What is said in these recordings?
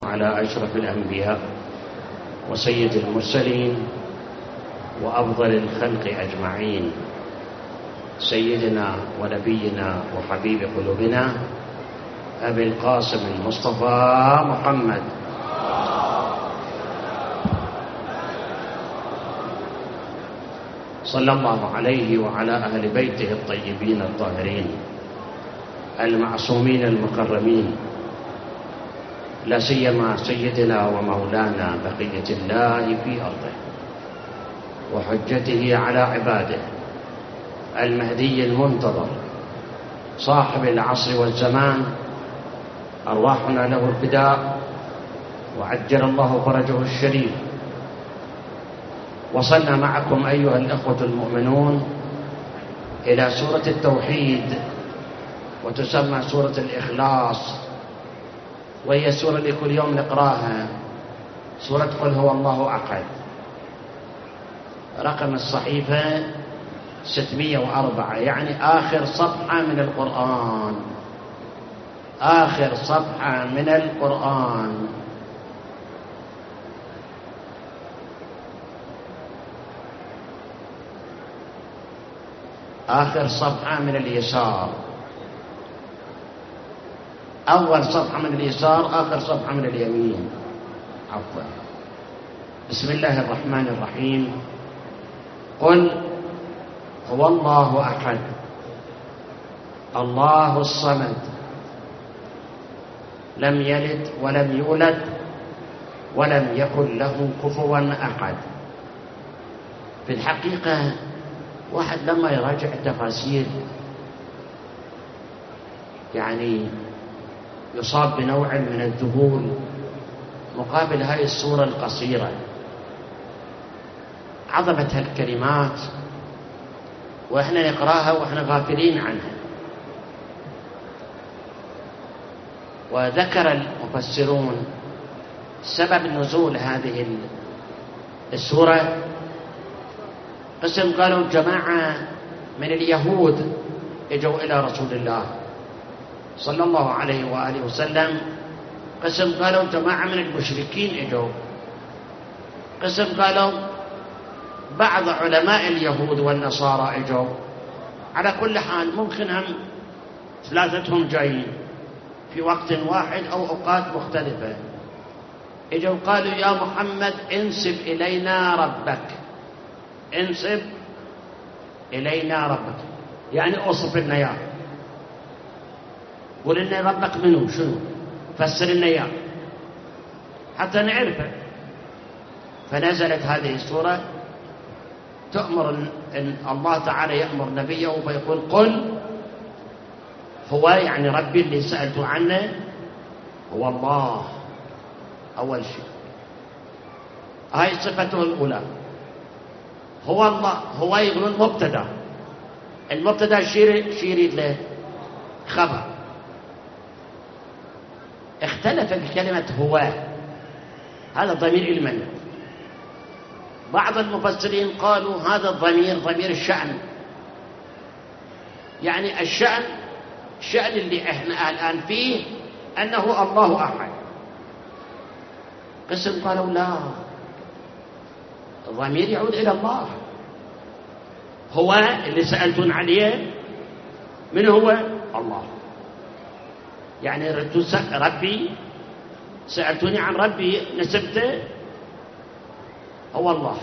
على أشرف الأنبياء وسيد المرسلين وأفضل الخلق أجمعين، سيدنا ونبينا وحبيب قلوبنا أبي القاسم المصطفى محمد صلى الله عليه وعلى أهل بيته الطيبين الطاهرين المعصومين المكرمين، لا سيما سيدنا ومولانا بقية الله في أرضه وحجته على عباده المهدي المنتظر صاحب العصر والزمان، أرواحنا له الفداء وعجل الله فرجه الشريف. وصلنا معكم أيها الأخوة المؤمنون إلى سورة التوحيد، وتسمى سورة الإخلاص، وهي سورة اللي كل يوم نقراها، سورة قل هو الله أحد. رقم الصحيفة 604، يعني آخر صفحة من القرآن، آخر صفحة من القرآن. آخر صفحة من اليسار، أول صفحة من اليسار، آخر صفحة من اليمين، عفوا. بسم الله الرحمن الرحيم. قل هو الله أحد الله الصمد لم يلد ولم يولد ولم يكن له كفوا أحد. في الحقيقة واحد لما يراجع التفاسير يعني يصاب بنوع من الذهول مقابل هذه السورة القصيرة، عظمة هالكلمات وإحنا نقراها وإحنا غافلين عنها. وذكر المفسرون سبب نزول هذه السورة. قسم قالوا جماعة من اليهود اجوا إلى رسول الله صلى الله عليه وآله وسلم، قسم قالوا جماعة من المشركين اجوا، قسم قالوا بعض علماء اليهود والنصارى اجوا. على كل حال ممكن هم ثلاثتهم جايين في وقت واحد أو أوقات مختلفة. اجوا قالوا يا محمد انسب إلينا ربك، انسب إلينا ربك، يعني أوصف لنا إياه، قول لنا ربك منه شنو، فسر لنا إياه حتى نعرفه. فنزلت هذه السورة تأمر إن الله تعالى يأمر نبيه فيقول قل هو، يعني ربي اللي سألت عنه هو الله. أول شيء هاي صفته الأولى، هو الله. هو يقولون مبتدا، المبتدا شيريد له خبر. اختلف بكلمة هو، هذا ضمير المن. بعض المفسرين قالوا هذا الضمير ضمير الشأن، يعني الشأن اللي احنا الآن فيه أنه الله أحد. قسم قالوا لا، الضمير يعود إلى الله. هو اللي سألتون عليه من هو؟ الله. يعني ربي سألتوني عن ربي نسبته هو الله.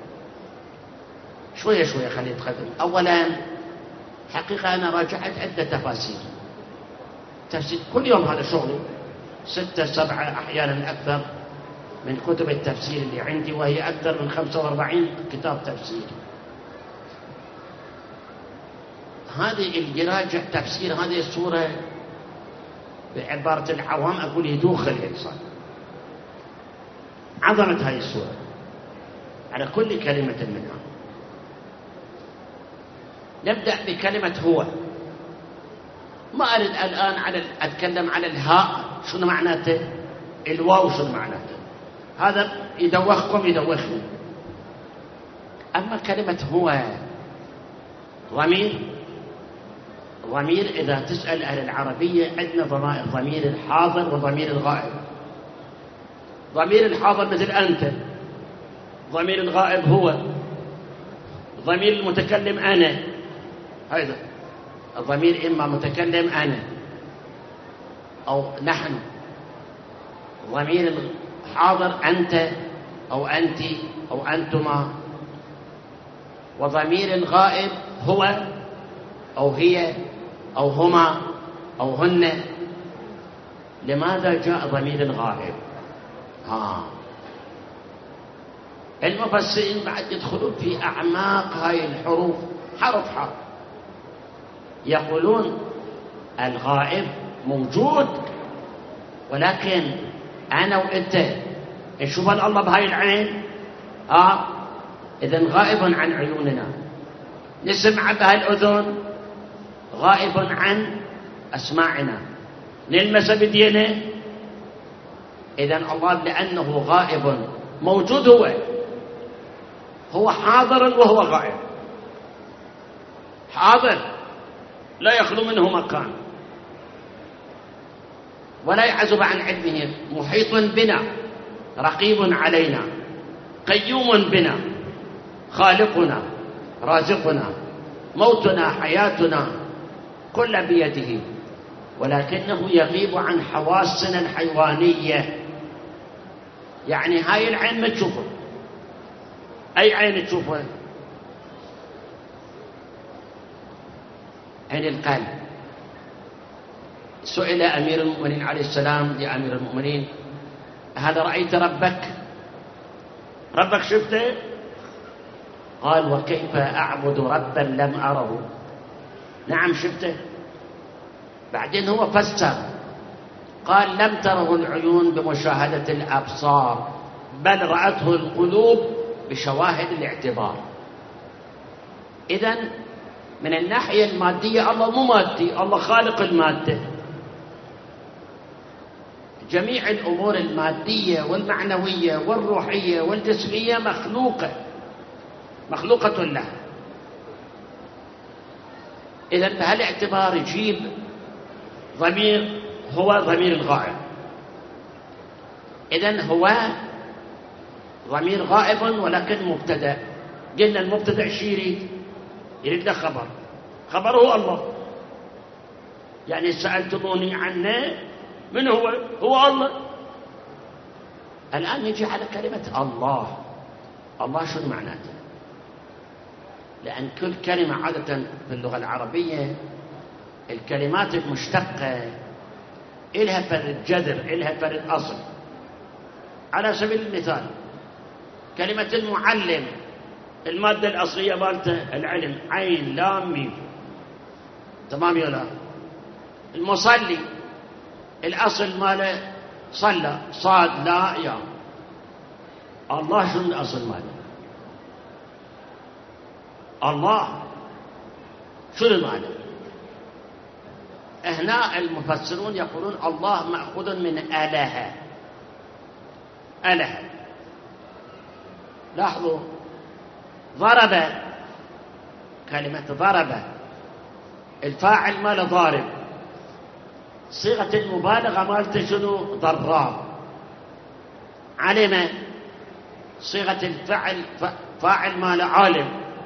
شوية شوية خلينا نتقدم. أولا حقيقة أنا راجعت عدة تفاسير، تفسير كل يوم، هذا شغلي 6 7 أحيانا أكثر من كتب التفسير اللي عندي، وهي أكثر من 45 كتاب تفسير. هذه اللي يراجع تفسير هذه السورة بعبارة العوام أقول يدوخ الإنسان. عظمة هذه السورة على كل كلمة منها. نبدأ بكلمة هو. ما أريد الآن أتكلم على الهاء شنو معناته، الواو شنو معناته، هذا يدوخكم يدوخني. أما كلمة هو ضمير إذا تسأل أهل العربية عندنا ضمير الحاضر وضمير الغائب. ضمير الحاضر مثل أنت، ضمير الغائب هو، ضمير المتكلم أنا. هذا الضمير إما متكلم أنا أو نحن، ضمير الحاضر أنت أو أنت أو أنتما، وضمير الغائب هو أو هي أو هما أو هن. لماذا جاء ضمير الغائب؟ المفسرين بعد يدخلون في أعماق هاي الحروف حرف حرف، يقولون الغائب موجود، ولكن أنا وأنت نشوف الله بهاي العين، إذن غائب عن عيوننا. نسمع بهاي الأذن، غائب عن أسماعنا. نلمس بدينا، إذن الله لأنه غائب موجود، هو حاضر وهو غائب. حاضر لا يخلو منه مكان ولا يعزب عن علمه، محيط بنا، رقيب علينا، قيوم بنا، خالقنا، رازقنا، موتنا، حياتنا، كل بيده، ولكنه يغيب عن حواسنا الحيوانية. يعني هاي العين ما تشوفه. أي عين تشوفه؟ عين القلب. سئل أمير المؤمنين عليه السلام لأمير المؤمنين: هذا رأيت ربك؟ ربك شفته؟ قال: وكيف أعبد ربا لم أره؟ نعم شفته. بعدين هو فسر قال: لم تره العيون بمشاهدة الأبصار، بل رأته القلوب بشواهد الاعتبار. إذن من الناحية المادية الله مو مادي، الله خالق المادة. جميع الأمور المادية والمعنوية والروحية والجسمية مخلوقة له. إذن بهالاعتبار يجيب ضمير هو ضمير الغائب. إذن هو ضمير غائب ولكن مبتدأ. قلنا المبتدأ شو يريد له خبر. خبره الله. يعني سألتموني عنه، من هو؟ هو الله. الآن نجي على كلمة الله. الله شو معناته؟ لأن كل كلمة عادة في اللغة العربية الكلمات المشتقة إلها فرد جذر، إلها فرد أصل. على سبيل المثال كلمة المعلم، المادة الأصلية مالته العلم، عين لام ميم، تمام يا لا؟ المصلي الأصل ماله صلى، صاد لا يا. الله شنو الأصل ماله؟ الله شنو ماله؟ هنا المفسرون يقولون الله مأخوذ من آلهة. آلهة. لاحظوا ضرب، كلمة ضرب الفاعل ماله ضارب، صيغة المبالغة مالته شنو؟ ضراب. علم صيغة الفعل فاعل ماله عالم.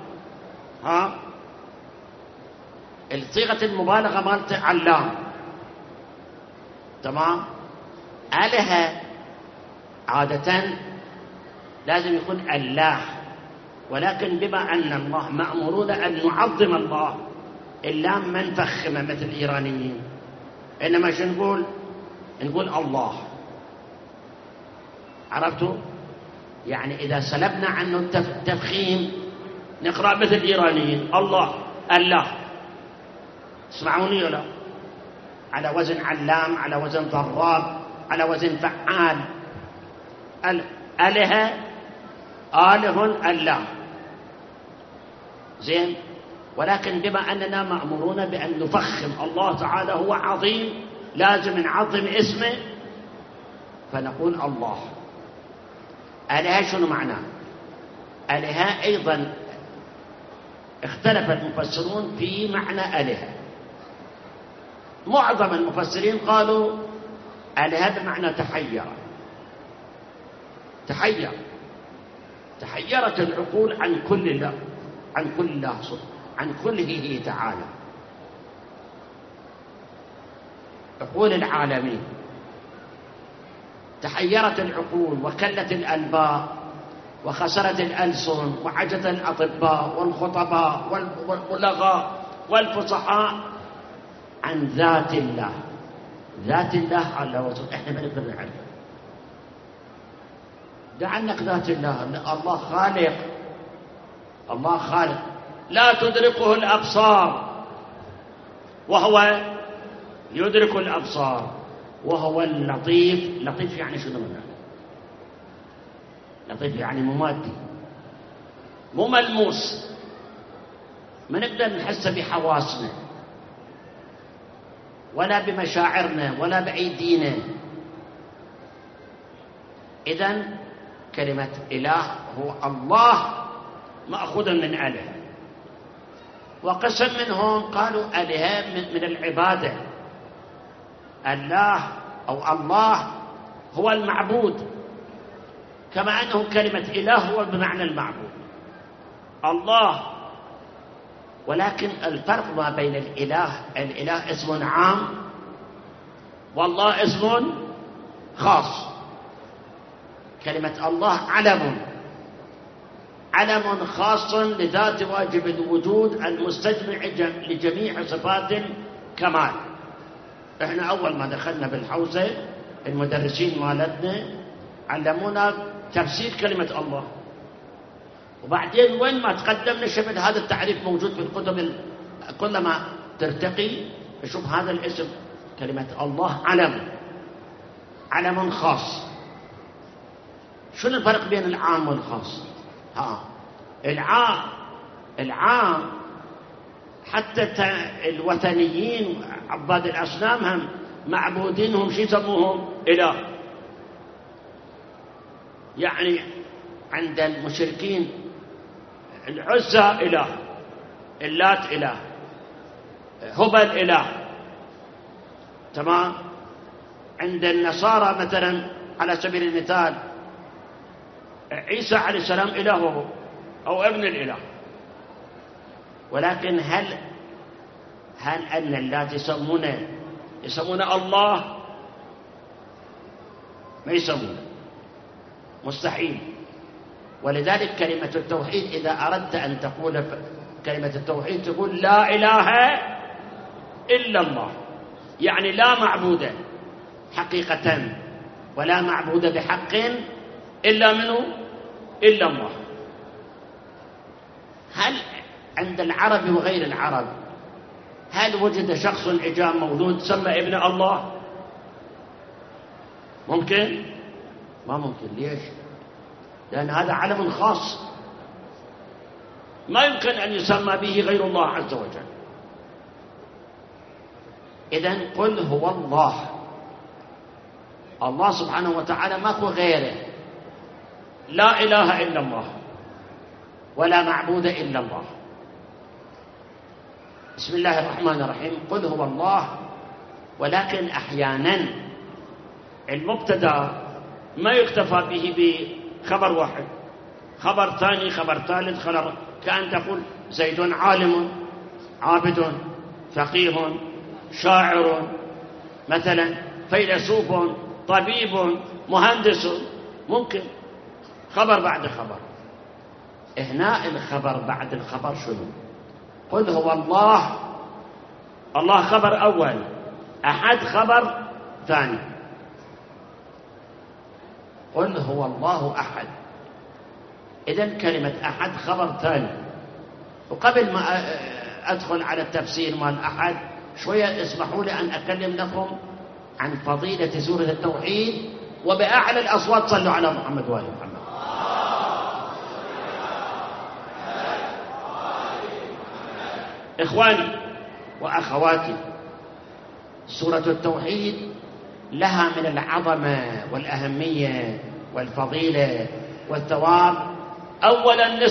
صيغة المبالغة مالته علام. تمام. آلهة عادة لازم يكون الله، ولكن بما أن الله مأمورون أن نعظم الله، اللام ما نفخمه مثل الإيرانيين، إنما شو نقول؟ نقول الله. عرفتوا؟ يعني إذا سلبنا عنه التفخيم نقرأ مثل الإيرانيين الله الله. اسمعوني ولا؟ على وزن علام، على وزن ضراب، على وزن فعال. آلهة، آله الله. زين. ولكن بما أننا مأمورون بأن نفخم الله تعالى، هو عظيم، لازم نعظم اسمه، فنقول الله. آلهة شنو معناه؟ آلهة أيضا اختلف المفسرون في معنى آلهة. معظم المفسرين قالوا آلهة بمعنى تحير، تحيرت العقول عن كل الله، عن كله تعالى. عقول العالمين تحيرت العقول وكلت الألباب وخسرت الألسن وعجز الأطباء والخطباء والبلغاء والفصحاء عن ذات الله. ذات الله على وصف احنا ما نقدر نعرفه. دع عنك ذات الله. الله خالق لا تدركه الأبصار وهو يدرك الأبصار، وهو اللطيف. لطيف يعني شنو؟ لطيف يعني ممادي، مو ملموس، ما نقدر نحس بحواسنا ولا بمشاعرنا ولا بأيدينا. إذن كلمة إله هو الله مأخوذ من أله، وقسم منهم قالوا أله من العبادة. الله أو الله هو المعبود، كما أنه كلمة إله هو بمعنى المعبود الله. ولكن الفرق ما بين الإله اسم عام والله اسم خاص. كلمة الله علم خاص لذات واجب الوجود المستجمع لجميع صفات الكمال. احنا أول ما دخلنا بالحوزة المدرسين مالتنا علمونا تفسير كلمة الله، وبعدين وين ما تقدمنا شبه هذا التعريف موجود في الكتب. كلما ترتقي تشوف هذا الاسم كلمة الله علم خاص. شنو الفرق بين العام والخاص؟ العام حتى الوثنيين عباد الأصنام هم معبودينهم شو يسموهم؟ إله. يعني عند المشركين العزى إله، اللات إله، هبل إله، تمام. عند النصارى مثلا على سبيل المثال عيسى عليه السلام إله أو ابن الإله. ولكن هل أن اللات يسمونه الله؟ ما يسمونه، مستحيل. ولذلك كلمة التوحيد إذا أردت أن تقول كلمة التوحيد تقول لا إله إلا الله، يعني لا معبود حقيقة ولا معبود بحق إلا منه إلا الله. هل عند العرب وغير العرب هل وجد شخص إجام مولود سمى ابن الله؟ ممكن؟ ما ممكن. ليش؟ لأن هذا علم خاص ما يمكن أن يسمى به غير الله عز وجل. إذن قل هو الله سبحانه وتعالى، ماكو غيره. لا إله إلا الله ولا معبود إلا الله. بسم الله الرحمن الرحيم. قل هو الله. ولكن أحيانا المبتدأ ما يكتفى به بخبر واحد، خبر ثاني، خبر ثالث، خبر كأن تقول زيد عالم عابد فقيه شاعر مثلا، فيلسوف طبيب مهندس. ممكن خبر بعد خبر. هنا الخبر بعد الخبر شنو؟ قل هو الله خبر أول، أحد خبر ثاني. قل هو الله أحد. إذن كلمة أحد خبر ثاني. وقبل ما أدخل على التفسير مال أحد شوية اسمحوا لي أن أكلم لكم عن فضيلة سورة التوحيد، وبأعلى الأصوات صلوا على محمد وآل محمد. إخواني وأخواتي، سورة التوحيد لها من العظمة والأهمية والفضيلة والثواب. أولا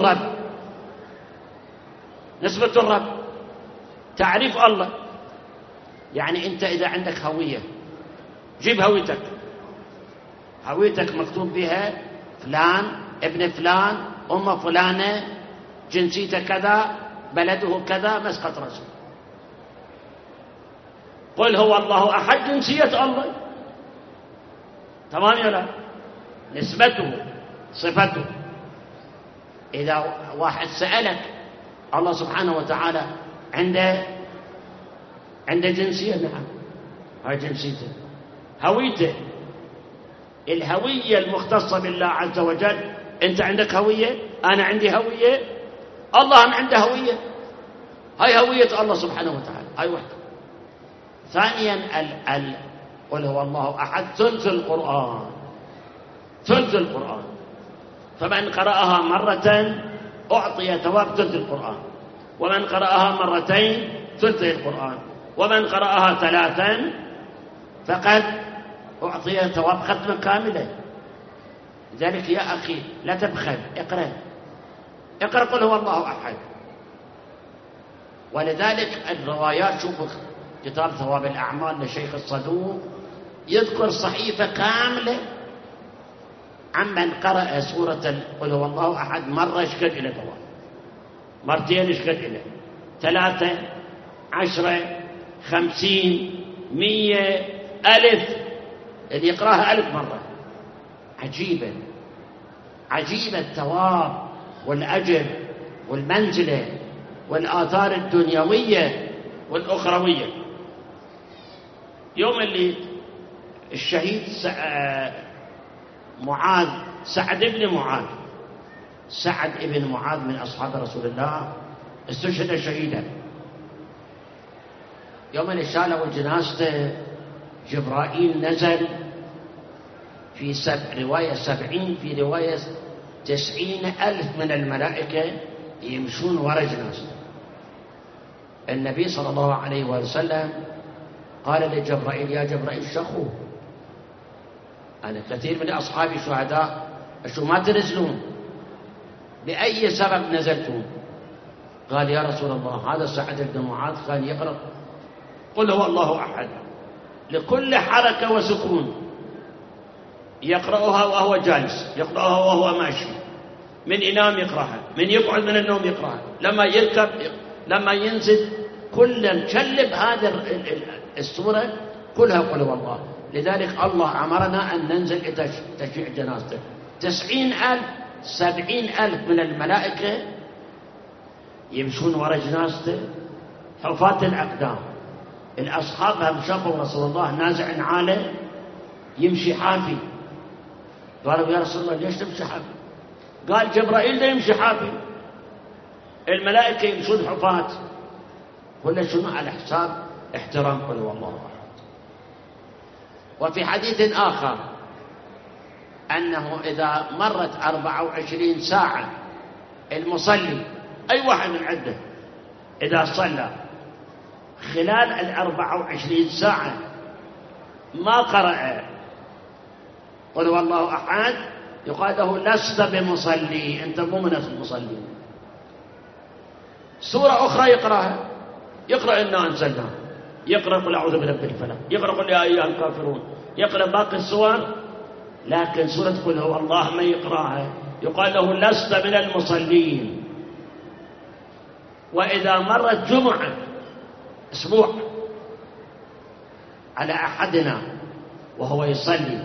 نسبة الرب، تعريف الله. يعني أنت إذا عندك هوية جيب هويتك، هويتك مكتوب بها فلان ابن فلان أم فلانة جنسيته كذا بلده كذا مسقط رسم. قل هو الله أحد جنسية الله، تمام ولا نسبته صفته. إذا واحد سألك الله سبحانه وتعالى عنده جنسية، نعم هاي جنسيته هويته، الهوية المختصة بالله عز وجل. أنت عندك هوية، أنا عندي هوية، الله عنده هوية، هاي هوية الله سبحانه وتعالى، هاي وحده. ثانيا قل هو الله أحد ثلث القرآن، ثلث القرآن، فمن قرأها مرة أعطي ثواب ثلث القرآن، ومن قرأها مرتين ثلث القرآن، ومن قرأها ثلاثا فقد أعطي ثواب ختمة كاملة. لذلك يا أخي لا تبخل، اقرأ قل هو الله أحد. ولذلك الروايات، شوفوا كتاب ثواب الأعمال لشيخ الصدوق يذكر صحيفة كاملة عمن قرأ سورة قل هو الله أحد مرة اشكد إلى ثواب، مرتين اشكد إلى 3 10 50 100 1000، اللي يقرأها 1000 مرة. عجيبة الثواب والأجر والمنزلة والآثار الدنيوية والأخروية. يوم اللي الشهيد معاذ سعد بن معاذ من أصحاب رسول الله استشهد شهيدا، يوم اللي شالوا جنازته جبرائيل نزل في رواية 70، في رواية 90,000 من الملائكة يمشون وراء جنازته. النبي صلى الله عليه وسلم قال لجبرائيل يا جبرائيل شخو، أنا كثير من أصحابي شهداء شو ما تنزلون، بأي سبب نزلتون؟ قال يا رسول الله هذا سعد بن معاذ كان يقرأ قل هو الله أحد لكل حركة وسكون، يقرأها وهو جالس، يقرأها وهو ماشي، من ينام يقرأها، من يقعد من النوم يقرأها، لما يركب لما ينزل، كل نشلب هذه السورة كلها قل هو الله. لذلك الله أمرنا أن ننزل تشيع جنازته. 90,000 70,000 من الملائكة يمشون وراء جنازته حفاة الأقدام. الأصحاب هم شافوا رسول الله نازع عاله يمشي حافي، قالوا يا رسول الله ليش تمشي حافي؟ قال جبرائيل لا يمشي حافي، الملائكة يمشون حفاة. كل شنو؟ على حساب احترام قل هو الله أحد. وفي حديث آخر أنه إذا مرت 24 ساعة المصلي أي واحد من عنده إذا صلى خلال 24 ساعة ما قرأ قل هو الله أحد، يقال له لست بمصلي، أنت مو من المصلين. سورة أخرى يقرأ إنا أنزلناه، يقرأ قل أعوذ برب الفلق، يقرأ قل يا أيها الكافرون، يقرأ باقي السور، لكن سورة قل هو الله ما يقرأها، يقال له لست من المصلين. وإذا مرت جمعة أسبوع على أحدنا وهو يصلي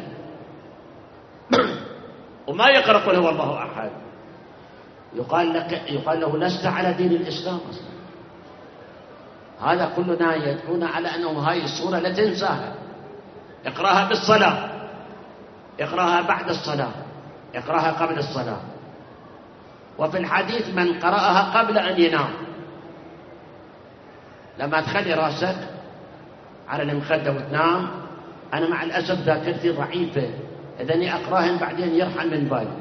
وما يقرأ قل هو الله أحد، يقال له لست على دين الإسلام أصلا. هذا كلنا يدعون على أنه هاي السورة لا تنساها، اقرأها بالصلاة، اقرأها بعد الصلاة، اقرأها قبل الصلاة. وفي الحديث من قرأها قبل أن ينام، لما تخلي راسك على المخدة وتنام. أنا مع الأسف ذاكرتي ضعيفة، إذني أقرأهم بعدين يرحل من بالي.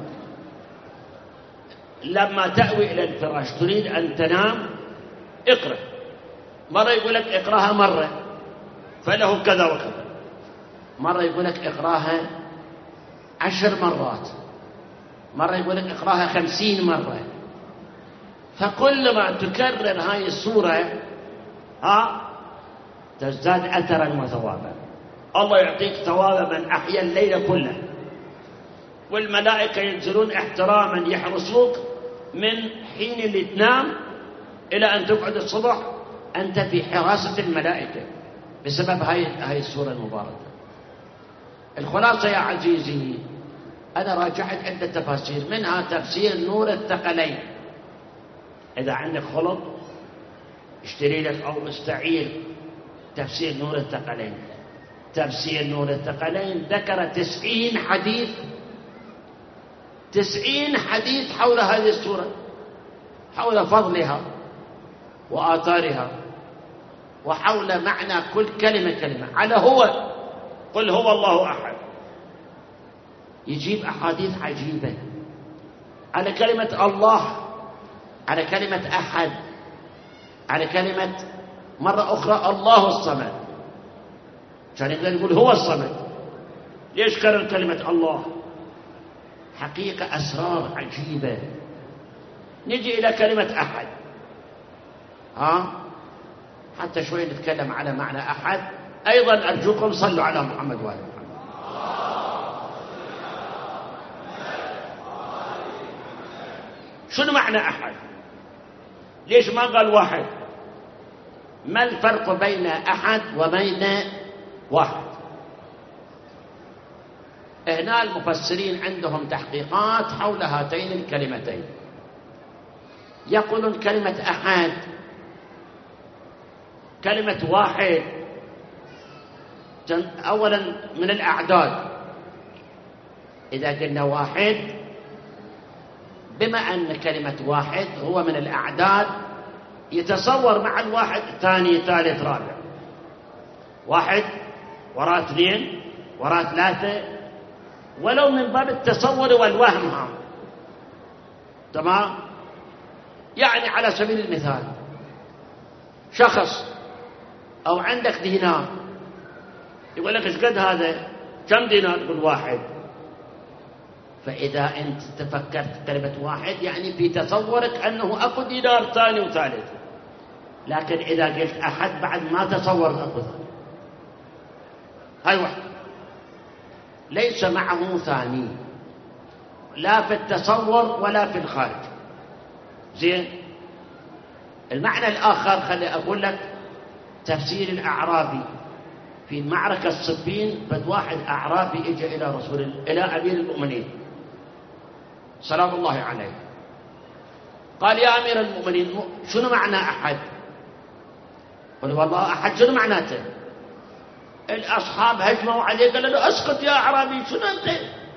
لما تأوي إلى الفراش تريد أن تنام اقرأ، مرة يقول لك اقرأها مرة فله كذا وكذا، مرة يقول لك اقرأها 10 مرات، مرة يقول لك اقرأها 50 مرة. فكل ما تكرر هاي السورة تزداد أثرا وثوابا. الله يعطيك ثواب من أحيا الليل كله والملائكة ينزلون احتراما يحرسوك من حين اللي تنام إلى أن تقعد الصبح، أنت في حراسة الملائكة بسبب هاي السورة المباركة. الخلاصة يا عزيزي، أنا راجعت عدة تفاسير، منها تفسير نور الثقلين. إذا عندك خلط اشتري لك أو استعير تفسير نور الثقلين. تفسير نور الثقلين ذكر 90 حديث، 90 حديث حول هذه السورة، حول فضلها وآثارها وحول معنى كل كلمة على قل هو الله أحد. يجيب أحاديث عجيبة على كلمة الله، على كلمة أحد، على كلمة مرة أخرى الله الصمد، كان يقدر يقول هو الصمد، ليش كرر كلمة الله؟ حقيقة أسرار عجيبة. نجي إلى كلمة أحد، حتى شوي نتكلم على معنى أحد. أيضا أرجوكم صلوا على محمد وآل محمد. شنو معنى أحد؟ ليش ما قال واحد؟ ما الفرق بين أحد وبين واحد؟ هنا المفسرين عندهم تحقيقات حول هاتين الكلمتين. يقولون كلمة أحد كلمة واحد أولا من الأعداد. إذا قلنا واحد، بما أن كلمة واحد هو من الأعداد، يتصور مع الواحد ثاني ثالث رابع، واحد وراء اثنين وراء ثلاثة، ولو من باب التصور والوهم. تمام؟ يعني على سبيل المثال شخص أو عندك دينار، يقول لك ايش قد هذا؟ كم دينار؟ يقول واحد. فإذا أنت تفكرت كلمة واحد يعني في تصورك أنه أكو دينار ثاني وثالث، لكن إذا قلت أحد بعد ما تصورت أكو ثاني. هاي واحد ليس معه ثاني، لا في التصور ولا في الخارج. زين؟ المعنى الآخر خلي أقول لك تفسير الأعرابي في معركة الصفين. بد واحد أعرابي إجا إلى أمير المؤمنين سلام الله عليه، قال يا أمير المؤمنين شنو معنى أحد؟ قال والله أحد شنو معناته؟ الأصحاب هجموا عليه، قال له أسكت يا أعرابي، شنو أنت؟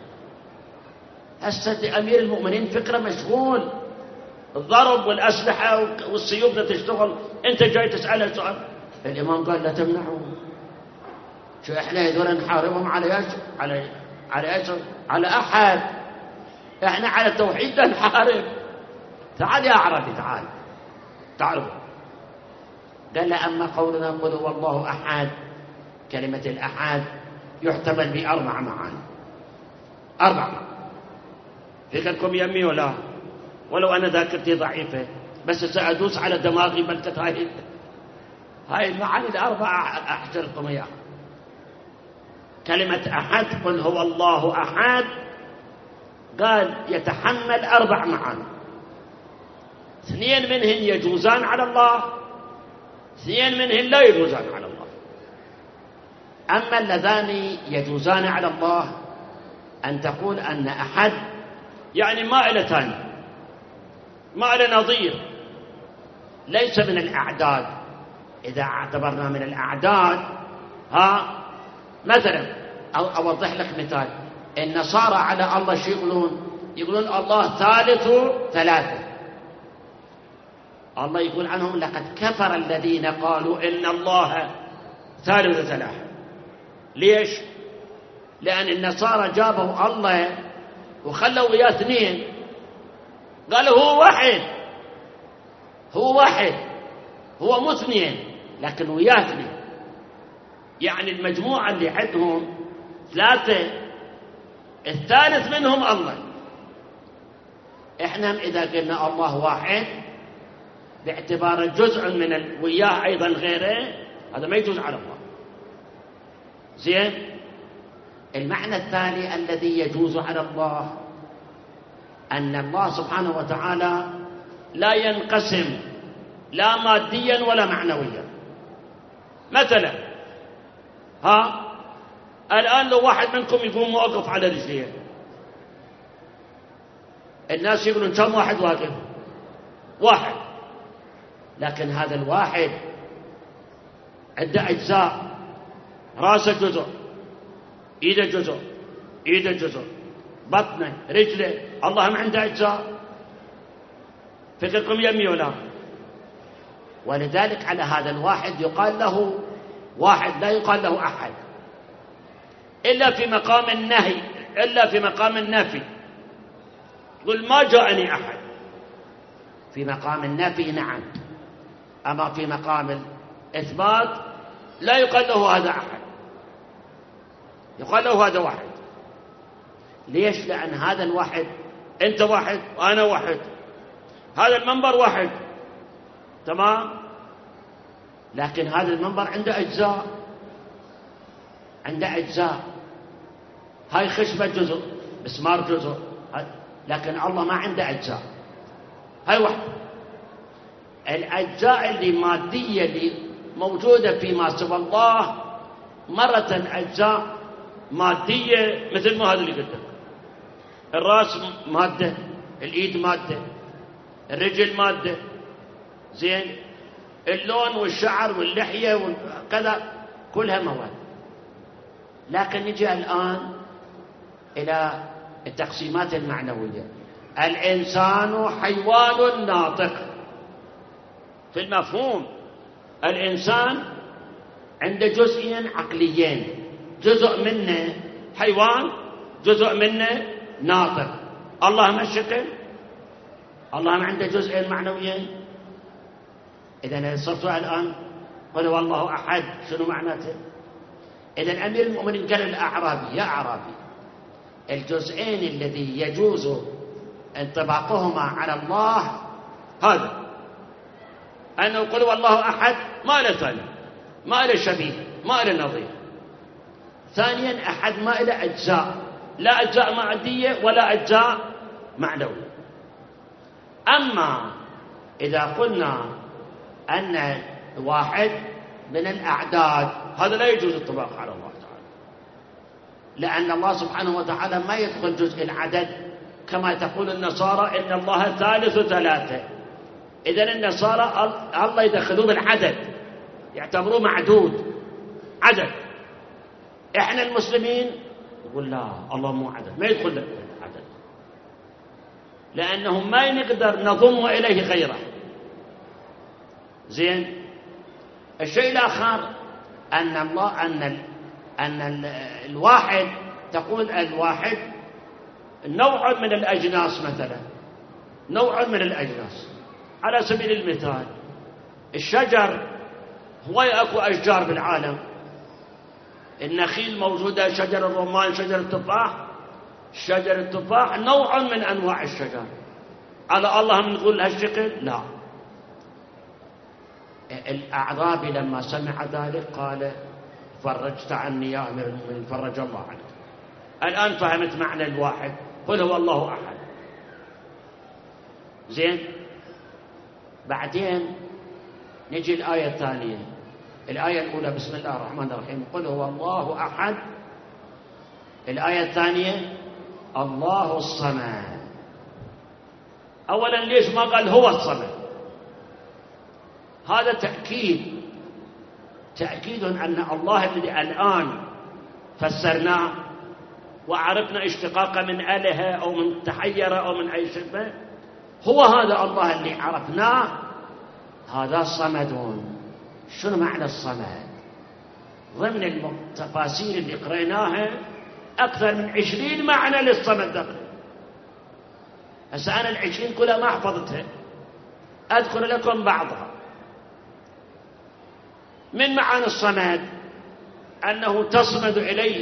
هسه أمير المؤمنين فكرة مشغول، الضرب والأسلحة والسيوف تشتغل، أنت جاي تسأله سؤال. الإمام قال لا تمنعوا، شو إحنا هذول نحاربهم على ايش؟ على ايش؟ على أحد. إحنا على التوحيد نحارب. تعال يا أعرابي تعال. قال له أما قولنا قل هو الله أحد، كلمة الأحد يحتمل بأربع معاني. 4. فكركم يمي ولا ولو أنا ذاكرتي ضعيفة، بس سأدوس على دماغي بلكت هاي المعاني الأربعة أحكي لكم إياها. كلمة أحد قل هو الله أحد، قال يتحمل 4 معاني. 2 منهن يجوزان على الله، 2 منهن لا يجوزان على الله. أما اللذان يجوزان على الله أن تقول أن أحد يعني ما إلى ثاني، ما إلى نظير، ليس من الأعداد. إذا اعتبرنا من الأعداد مثلا أوضح لك مثال. النصارى على الله شو يقولون الله ثالث 3. الله يقول عنهم لقد كفر الذين قالوا إن الله ثالث 3. ليش؟ لأن النصارى جابوا الله وخلوا وياه 2، قالوا هو واحد، هو مو 2، لكن وياه 2. يعني المجموعة اللي عندهم 3، الثالث منهم الله. احنا إذا قلنا الله واحد باعتبار جزء من وياه أيضا غيره، هذا ما يجوز على الله. زين؟ المعنى الثاني الذي يجوز على الله أن الله سبحانه وتعالى لا ينقسم لا ماديا ولا معنويا. مثلا الآن لو واحد منكم يقوم واقف على رجليه، الناس يقولون كم واحد واقف؟ واحد. لكن هذا الواحد عنده أجزاء، راسه جزء، إيده جزء، إيده جزء، بطنه، رجله، الله ما عنده أجزاء. فكركم يمي ولا؟ ولذلك على هذا الواحد يقال له واحد، لا يقال له أحد إلا في مقام النهي، إلا في مقام النفي. قل ما جاءني أحد. في مقام النفي نعم، أما في مقام الإثبات لا يقال له هذا أحد، يقال له هذا واحد. ليش؟ لأن هذا الواحد، أنت واحد وأنا واحد، هذا المنبر واحد، تمام؟ لكن هذا المنبر عنده أجزاء، عنده أجزاء. هاي خشبة جزء، مسمار جزء، لكن الله ما عنده أجزاء، هاي واحد. الأجزاء اللي مادية اللي موجودة فيما سوى الله مرة أجزاء مادية مثل ما هذا اللي قلته، الرأس مادة، الإيد مادة، الرجل مادة، زين، اللون والشعر واللحية وكذا كلها مواد. لكن نجي الآن إلى التقسيمات المعنوية. الإنسان حيوان ناطق في المفهوم. الإنسان عنده جزئين عقليين، جزء منه حيوان، جزء منه ناطق. الله ما الشكل، الله ما عنده جزئين معنويين. إذن صرت الآن قل هو الله أحد، شنو معناته؟ إذن أمير المؤمنين قال الأعرابي: يا أعرابي، الجزئين الذي يجوز انطباقهما على الله هذا، أنه قل هو الله أحد ما له ثاني، ما له شبيه، ما له نظير. ثانيا أحد ما له أجزاء، لا أجزاء مادية ولا أجزاء معنوية. أما إذا قلنا أن واحد من الأعداد، هذا لا يجوز الطباق على الله تعالى، لأن الله سبحانه وتعالى ما يدخل جزء العدد كما تقول النصارى إن الله ثالث ثلاثة. إذن النصارى الله يدخلوه بالعدد، يعتبروه معدود عدد. إحنا المسلمين يقول لا، الله مو عدد، ما يدخل العدد، لأنه ما نقدر نضم إليه غيره. زين. الشيء الآخر أن الله أن الواحد، تقول الواحد نوع من الأجناس، مثلا نوع من الأجناس. على سبيل المثال الشجر، هو أكو أشجار بالعالم، النخيل موجودة، شجر الرمان، شجر التفاح. شجر التفاح نوع من أنواع الشجر، على الله نقول هالشكل؟ لا. الأعرابي لما سمع ذلك قال: فرجت عني يا أمير المؤمنين، فرج الله عنك. الآن فهمت معنى الواحد، قل هو الله أحد. زين. بعدين نجي الآية الثانية. الآية الأولى بسم الله الرحمن الرحيم، قل هو الله أحد. الآية الثانية الله الصمد. أولا ليش ما قال هو الصمد؟ هذا تأكيد أن الله الذي الآن فسرناه وعرفنا اشتقاقه من أله أو من تحير أو من أي شيء، هو هذا الله اللي عرفناه، هذا صمد. شنو معنى الصمد؟ ضمن التفاسير اللي قرأناها أكثر من 20 معنى للصمد دقيق. هسه أنا 20 كلها ما حفظتها، أذكر لكم بعضها. من معاني الصمد أنه تصمد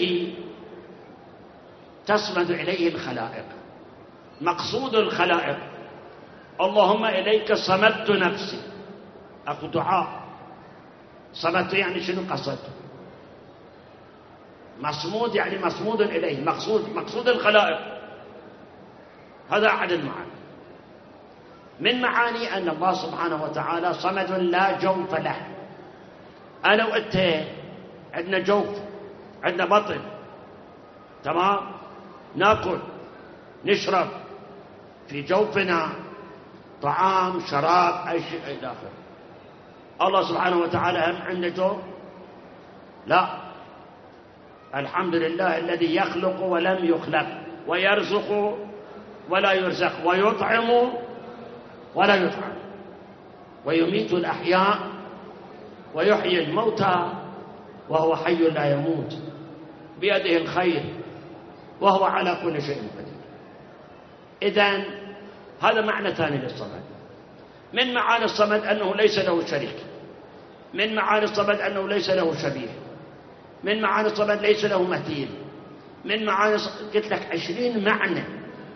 إليه الخلائق، مقصود الخلائق. اللهم إليك صمدت نفسي، أخو دعاء. صمدت يعني شنو قصدت؟ مصمود يعني مصمود إليه، مقصود الخلائق. هذا أحد المعاني. من معاني أن الله سبحانه وتعالى صمد لا جوف له. أنا وأنت عندنا جوف، عندنا بطن، تمام، ناكل نشرب، في جوفنا طعام شراب أي شيء إلى آخره. الله سبحانه وتعالى هم عنده جوف؟ لا. الحمد لله الذي يخلق ولم يخلق، ويرزق ولا يرزق، ويطعم ولا يطعم، ويميت الأحياء ويحيي الموتى، وهو حي لا يموت، بيده الخير، وهو على كل شيء قدير. إذن هذا معنى ثاني للصمد. من معاني الصمد أنه ليس له شريك، من معاني الصمد أنه ليس له شبيه، من معاني الصمد ليس له مثيل، من معاني قلت لك 20 معنى.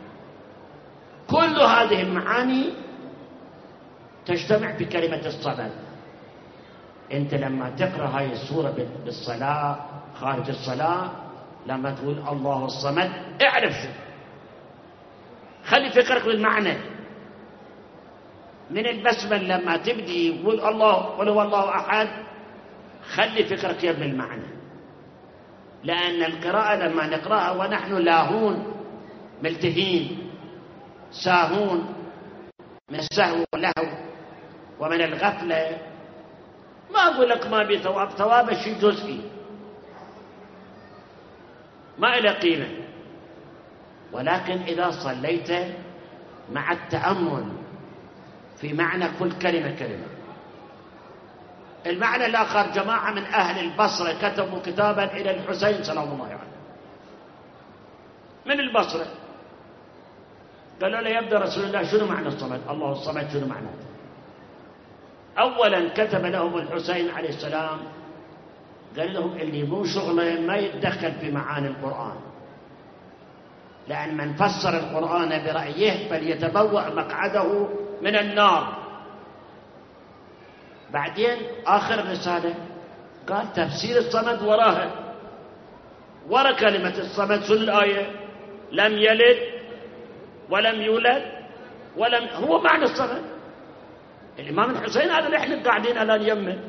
كل هذه المعاني تجتمع بكلمة الصمد. أنت لما تقرأ هاي السورة بالصلاة، خارج الصلاة، لما تقول الله الصمد، اعرف شو، خلي فكرك بالمعنى. من البسمة لما تبدي يقول الله قل هو الله أحد، خلي فكرك بالمعنى. لأن القراءة لما نقرأها ونحن لاهون ملتهين ساهون من السهو واللهو ومن الغفلة، ما أقول لك ما بثواب، ثواب شيء جزئي ما إلى قيمة. ولكن إذا صليت مع التأمل في معنى كل كلمة كلمة. المعنى الآخر، جماعة من أهل البصرة كتبوا كتابا إلى الحسين سلام الله عليه من البصرة، قالوا له يبدأ رسول الله شنو معنى الصمد، الله الصمد شنو معنى. أولا كتب لهم الحسين عليه السلام، قال لهم اللي مو شغله ما يتدخل في معاني القرآن، لأن من فسر القرآن برأيه فليتبوأ مقعده من النار. بعدين آخر الرسالة قال تفسير الصمد وراها، ورا كلمة الصمد شنو الآية؟ لم يلد ولم يولد ولم، هو معنى الصمد. الإمام الحسين هذا اللي احنا قاعدين الآن يمه.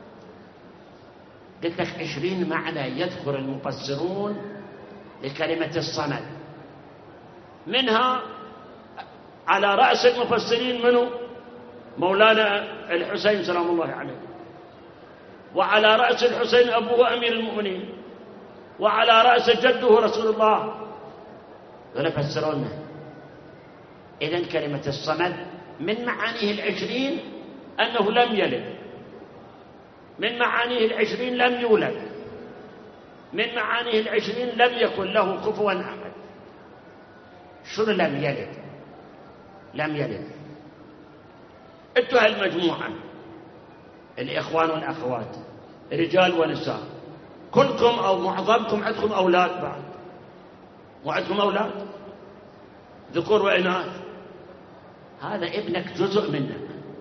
قلت لك 20 معنى يذكر المفسرون لكلمة الصمد، منها على رأس المفسرين منه مولانا الحسين سلام الله عليه، وعلى رأس الحسين أبوه أمير المؤمنين، وعلى رأس جده رسول الله، ولا فسرونه. إذن كلمة الصمد من معانيه 20 أنه لم يلد، من معانيه 20 لم يولد، من معانيه 20 لم يكن له كفوا أحد. شنو لم يلد؟ لم يلد. انتوا هالمجموعة الإخوان والأخوات رجال ونساء، كلكم أو معظمكم عندكم أولاد بعد، وعندكم أولاد ذكور وإناث. هذا ابنك جزء منك،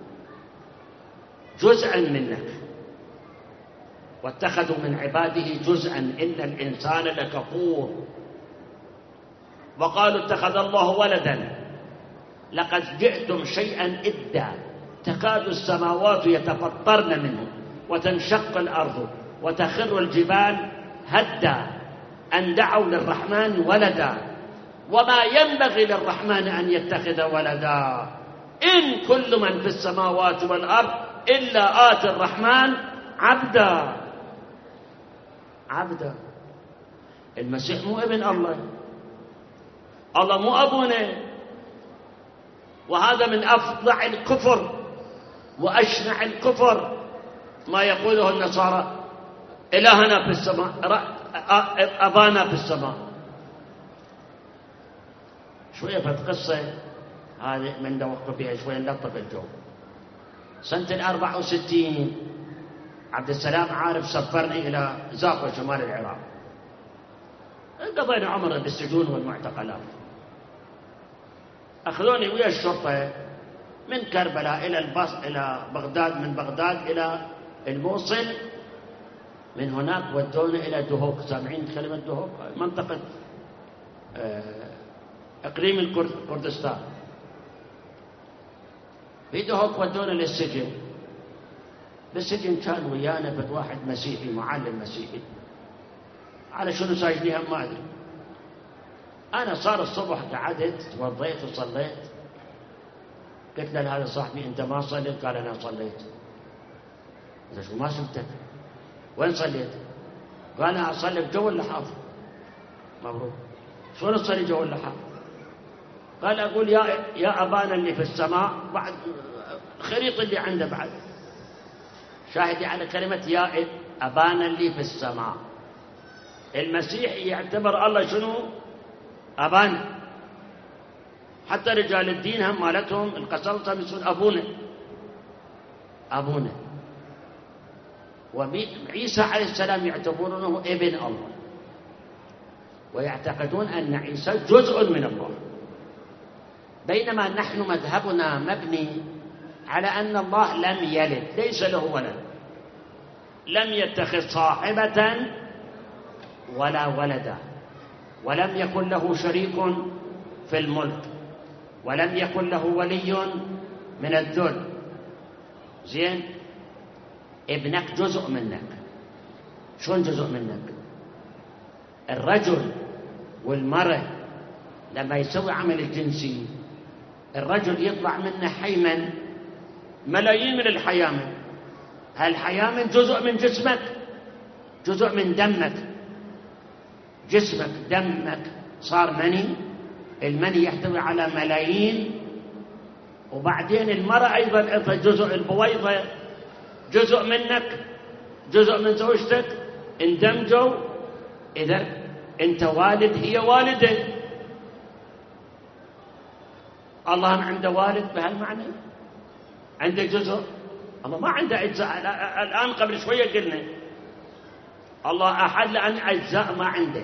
جزءا منك، واتخذوا من عباده جزءا إن الإنسان لكفور. وقالوا اتخذ الله ولدا لقد جئتم شيئا إدا تكاد السماوات يتفطرن منه وتنشق الأرض وتخر الجبال هدا أن دعوا للرحمن ولدا وما ينبغي للرحمن أن يتخذ ولدا إن كل من في السماوات والأرض إلا آتي الرحمن عبدا. عبدا. المسيح مو ابن الله، الله مو أبونا. وهذا من أفظع الكفر وأشنع الكفر ما يقوله النصارى إلهنا في السماء، أبانا في السماء. شوية في قصة هذه من دوقت فيها شوية نلطف الجو. سنة 64 عبد السلام عارف سفرني إلى زاقوة شمال العراق، قضينا عمر بالسجون والمعتقلات. أخذوني ويا الشرطة من كربلاء إلى بغداد، من بغداد إلى الموصل، من هناك ودونا إلى دهوك. سامعين كلمة دهوك؟ منطقة إقليم الكردستان. في دهوك ودونا للسجن. بالسجن كان ويانا بد واحد مسيحي، معلم مسيحي. على شنو ساجنيها ما أدري. أنا صار الصبح قعدت توضيت وصليت. قلت له هذا صاحبي أنت ما صليت؟ قال أنا صليت. قلت شو ما شفتك؟ وين صليت؟ قال أنا أصلي بجو اللحاف. مبروك. شلون تصلي جو اللحاف؟ قال أقول يا أبانا اللي في السماء، بعد الخريطة اللي عنده بعد شاهدي على كلمة يا أبانا اللي في السماء. المسيح يعتبر الله شنو؟ أبانا. حتى رجال الدين هم مالتهم القسطنطين يسمون أبونا. أبونا. وعيسى عليه السلام يعتبرونه ابن الله، ويعتقدون أن عيسى جزء من الله، بينما نحن مذهبنا مبني على أن الله لم يلد، ليس له ولد، لم يتخذ صاحبة ولا ولدا، ولم يكن له شريك في الملك، ولم يكن له ولي من الذل. زين؟ ابنك جزء منك. شلون جزء منك؟ الرجل والمرأة لما يسوي عمل الجنسي، الرجل يطلع منه حيمن، ملايين من الحيامن. هالحيامن جزء من جسمك، جزء من دمك. جسمك دمك صار مني، المني يحتوي على ملايين. وبعدين المرأة أيضا جزء، البويضة جزء منك، جزء من زوجتك، اندمجوا. إذا أنت والد، هي والدة. الله عنده والد بهالمعنى، عنده جزء. الله ما عنده أجزاء. الآن قبل شوية قلنا الله أحد لأن أجزاء ما عنده.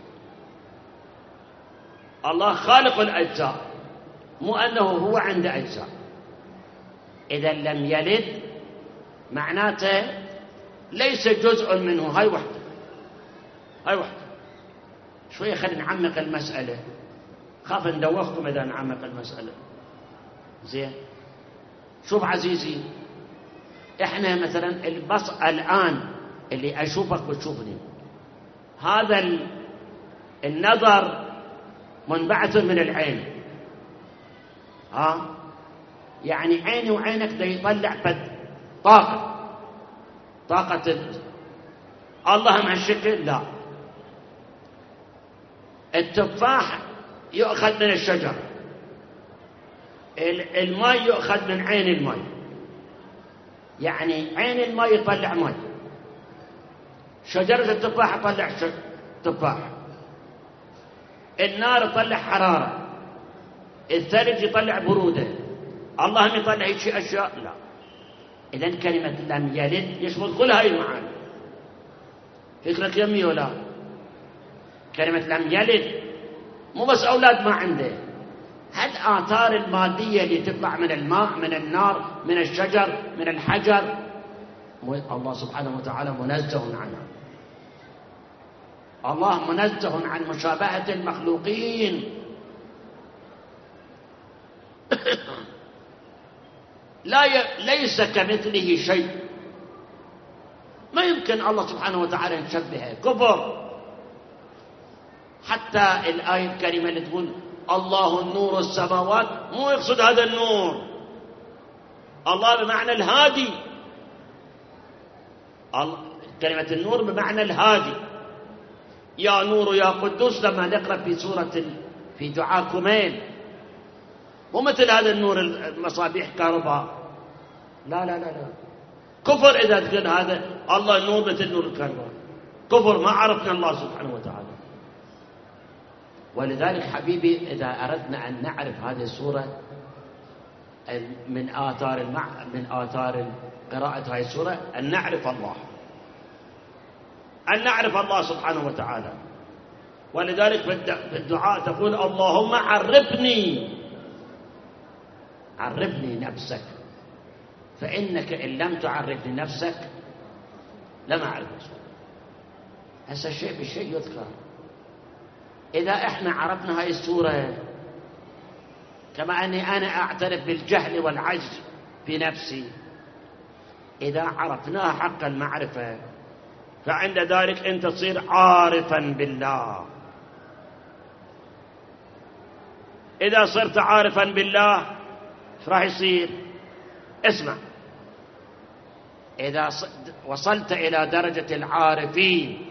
الله خالق الأجزاء، مو أنه هو عنده أجزاء. إذا لم يلد معناته ليس جزء منه. هاي وحده، هاي وحده. شوية خلينا نعمق المسألة، خاف ندوخكم إذا نعمق المسألة. زين؟ شوف عزيزي، إحنا مثلا الآن اللي أشوفك وتشوفني، هذا النظر منبعث من العين. يعني عيني وعينك ده يطلع طاقة الله مع الشكل. لا، التفاح يؤخذ من الشجر، الماء يؤخذ من عين الماء. يعني عين الماء يطلع ماء، شجرة التفاح تطلع تفاح، النار يطلع حرارة، الثلج يطلع برودة. الله هم يطلع هيك أشياء؟ لا. إذن كلمة لم يلد يشمل كل هاي المعاني. فكرك يمي ولا؟ كلمة لم يلد مو بس أولاد ما عنده، هالآثار المادية اللي تطلع من الماء، من النار، من الشجر، من الحجر، الله سبحانه وتعالى منزه عنها. الله منزه عن مشابهة المخلوقين. ليس كمثله شيء. ما يمكن الله سبحانه وتعالى يشبهه، كفر. حتى الآية الكريمة اللي تقول الله النور السماوات، مو يقصد هذا النور. الله بمعنى الهادي. كلمة النور بمعنى الهادي. يا نور يا قدوس لما نقرأ في سورة في دعاء كميل، مو مثل هذا النور المصابيح كهرباء. لا لا لا لا، كفر إذا تقول هذا الله نور مثل نور الكهرباء. كفر، ما عرفنا الله سبحانه وتعالى. ولذلك حبيبي إذا أردنا أن نعرف هذه السورة من آثار قراءة هذه السورة أن نعرف الله، أن نعرف الله سبحانه وتعالى. ولذلك في الدعاء تقول اللهم عرفني نفسك، فإنك إن لم تعرفني نفسك لم أعرف. هسه الشيء بالشيء يذكر. إذا إحنا عرفنا هاي السورة، كما أني أنا أعترف بالجهل والعجز في نفسي، إذا عرفناها حق المعرفة فعند ذلك أنت تصير عارفا بالله. إذا صرت عارفا بالله ايش راح يصير؟ اسمع، إذا وصلت إلى درجة العارفين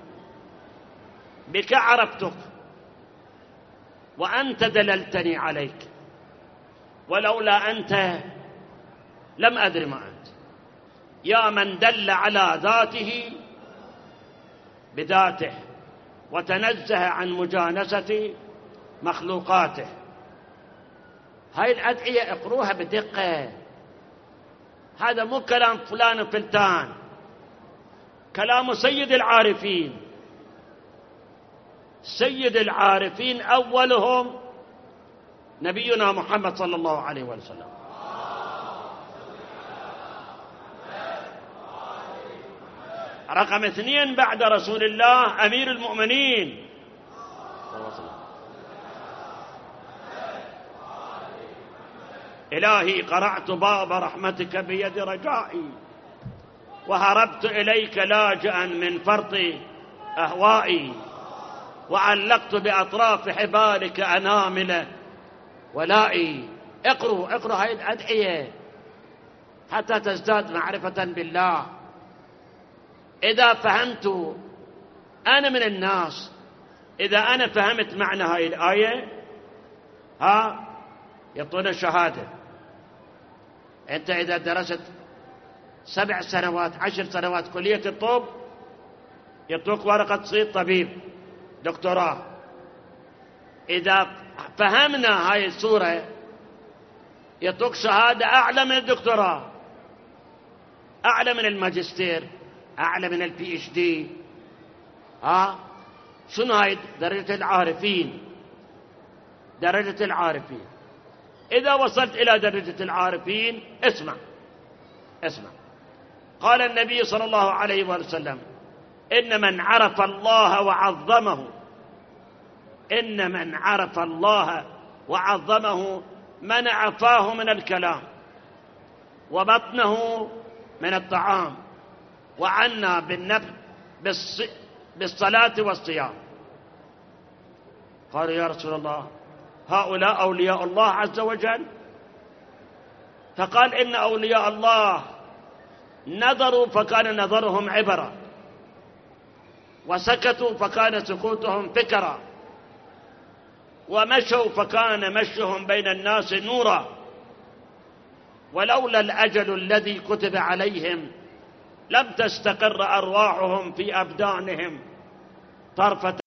بك عرفتك وأنت دللتني عليك، ولولا أنت لم أدري ما أنت. يا من دل على ذاته بذاته وتنزه عن مجانسة مخلوقاته. هاي الأدعية اقروها بدقة، هذا مو كلام فلان فلتان، كلام سيد العارفين. سيد العارفين أولهم نبينا محمد صلى الله عليه وسلم. رقم 2 بعد رسول الله أمير المؤمنين. إلهي قرعت باب رحمتك بيد رجائي، وهربت إليك لاجئا من فرط أهوائي، وعلقت بأطراف حبالك أنامل ولائي. اقروا هاي الأدعية حتى تزداد معرفة بالله. إذا فهمت، أنا من الناس إذا أنا فهمت معنى هاي الآية يعطونا شهادة. أنت إذا درست 7 سنوات 10 سنوات كلية الطب يعطوك ورقة تصير طبيب دكتوراه. إذا فهمنا هاي السورة يعطوك شهادة أعلى من الدكتوراه، أعلى من الماجستير، أعلى من البي اتش دي. شنو هاي؟ درجة العارفين. درجة العارفين. إذا وصلت إلى درجة العارفين اسمع. قال النبي صلى الله عليه وسلم: إن من عرف الله وعظمه، إن من عرف الله وعظمه منع فاه من الكلام وبطنه من الطعام، وعنا بالصلاة والصيام. قال: يا رسول الله، هؤلاء أولياء الله عز وجل؟ فقال: إن أولياء الله نظروا فكان نظرهم عبرة، وسكتوا فكان سكوتهم فكرة، ومشوا فكان مشيهم بين الناس نورا، ولولا الأجل الذي كتب عليهم لم تستقر أرواحهم في أبدانهم طرفة